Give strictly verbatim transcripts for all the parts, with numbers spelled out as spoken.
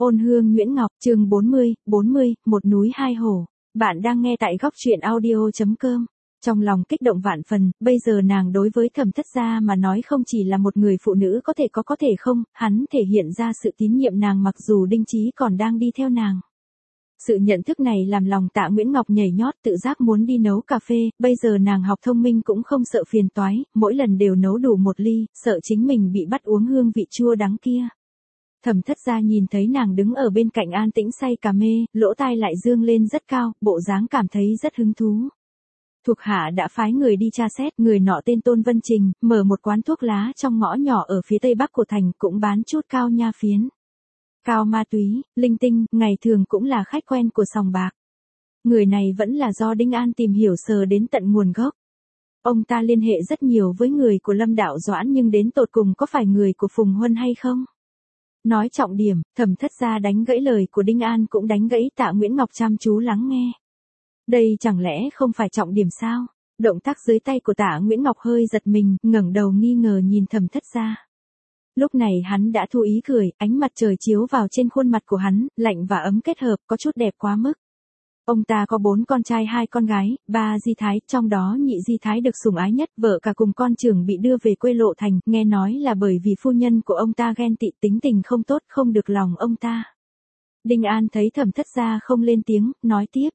Ôn hương Nguyễn Ngọc, chương bốn mươi, bốn mươi, một núi hai hổ. Bạn đang nghe tại góc truyện audio chấm com. Trong lòng kích động vạn phần, bây giờ nàng đối với Thẩm Thất Gia mà nói không chỉ là một người phụ nữ có thể có có thể không, hắn thể hiện ra sự tín nhiệm nàng mặc dù Đinh Chí còn đang đi theo nàng. Sự nhận thức này làm lòng Tạ Nguyễn Ngọc nhảy nhót tự giác muốn đi nấu cà phê, bây giờ nàng học thông minh cũng không sợ phiền toái, mỗi lần đều nấu đủ một ly, sợ chính mình bị bắt uống hương vị chua đắng kia. Thẩm Thất Gia nhìn thấy nàng đứng ở bên cạnh an tĩnh say cà mê, lỗ tai lại dương lên rất cao, bộ dáng cảm thấy rất hứng thú. Thuộc hạ đã phái người đi tra xét, người nọ tên Tôn Vân Trình, mở một quán thuốc lá trong ngõ nhỏ ở phía tây bắc của thành, cũng bán chút cao nha phiến, cao ma túy, linh tinh, ngày thường cũng là khách quen của sòng bạc. Người này vẫn là do Đinh An tìm hiểu sờ đến tận nguồn gốc. Ông ta liên hệ rất nhiều với người của Lâm Đạo Doãn nhưng đến tột cùng có phải người của Phùng Huân hay không? Nói trọng điểm, Thẩm Thất Gia đánh gãy lời của Đinh An cũng đánh gãy Tạ Nguyễn Ngọc chăm chú lắng nghe. Đây chẳng lẽ không phải trọng điểm sao? Động tác dưới tay của Tạ Nguyễn Ngọc hơi giật mình, ngẩng đầu nghi ngờ nhìn Thẩm Thất Gia. Lúc này hắn đã thu ý cười, ánh mặt trời chiếu vào trên khuôn mặt của hắn, lạnh và ấm kết hợp, có chút đẹp quá mức. Ông ta có bốn con trai hai con gái, ba di thái, trong đó nhị di thái được sủng ái nhất, vợ cả cùng con trưởng bị đưa về quê Lộ Thành, nghe nói là bởi vì phu nhân của ông ta ghen tị tính tình không tốt, không được lòng ông ta. Đinh An thấy Thẩm Thất Gia không lên tiếng, nói tiếp.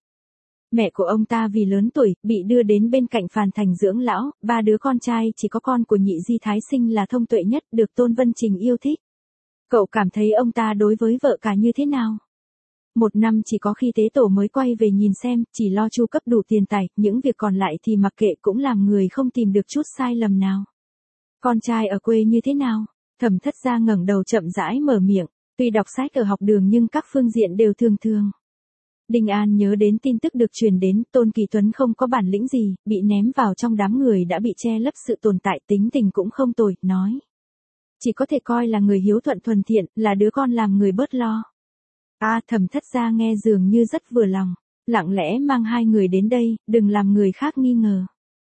Mẹ của ông ta vì lớn tuổi, bị đưa đến bên cạnh Phàn Thành dưỡng lão, ba đứa con trai chỉ có con của nhị di thái sinh là thông tuệ nhất, được Tôn Vân Trình yêu thích. Cậu cảm thấy ông ta đối với vợ cả như thế nào? Một năm chỉ có khi tế tổ mới quay về nhìn xem, chỉ lo chu cấp đủ tiền tài, những việc còn lại thì mặc kệ cũng làm người không tìm được chút sai lầm nào. Con trai ở quê như thế nào? Thẩm Thất Gia ngẩng đầu chậm rãi mở miệng, tuy đọc sách ở học đường nhưng các phương diện đều thường thường. Đinh An nhớ đến tin tức được truyền đến, Tôn Kỳ Tuấn không có bản lĩnh gì, bị ném vào trong đám người đã bị che lấp sự tồn tại, tính tình cũng không tồi, nói. Chỉ có thể coi là người hiếu thuận thuần thiện, là đứa con làm người bớt lo. À, Thẩm Thất Gia nghe dường như rất vừa lòng, lặng lẽ mang hai người đến đây, đừng làm người khác nghi ngờ.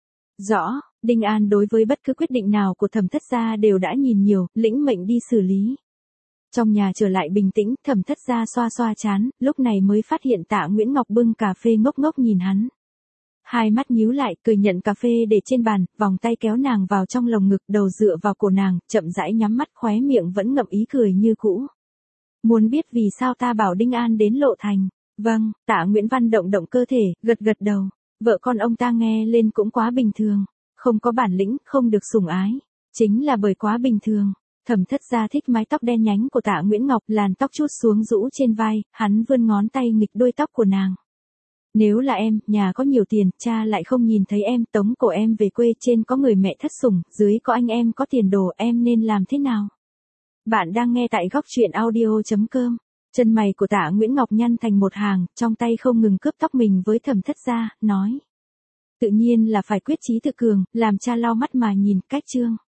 Rõ, Đinh An đối với bất cứ quyết định nào của Thẩm Thất Gia đều đã nhìn nhiều, lĩnh mệnh đi xử lý. Trong nhà trở lại bình tĩnh, Thẩm Thất Gia xoa xoa chán, lúc này mới phát hiện Tạ Nguyễn Ngọc bưng cà phê ngốc ngốc nhìn hắn. Hai mắt nhíu lại, cười nhận cà phê để trên bàn, vòng tay kéo nàng vào trong lồng ngực, đầu dựa vào cổ nàng, chậm rãi nhắm mắt, khóe miệng vẫn ngậm ý cười như cũ. Muốn biết vì sao ta bảo Đinh An đến Lộ Thành? Vâng, Tạ Nguyễn Văn động động cơ thể, gật gật đầu. Vợ con ông ta nghe lên cũng quá bình thường, không có bản lĩnh, không được sủng ái, chính là bởi quá bình thường. Thẩm Thất Gia thích mái tóc đen nhánh của Tạ Nguyễn Ngọc, làn tóc chút xuống rũ trên vai, hắn vươn ngón tay nghịch đuôi tóc của nàng. Nếu là em, nhà có nhiều tiền, cha lại không nhìn thấy em, tống cổ em về quê, trên có người mẹ thất sủng, dưới có anh em có tiền đồ, em nên làm thế nào? Bạn đang nghe tại góc truyện audio chấm com. Chân mày của Tạ Nguyễn Ngọc nhăn thành một hàng, trong tay không ngừng cướp tóc mình với Thẩm Thất Gia, nói. Tự nhiên là phải quyết chí tự cường, làm cha lau mắt mà nhìn, cách chương.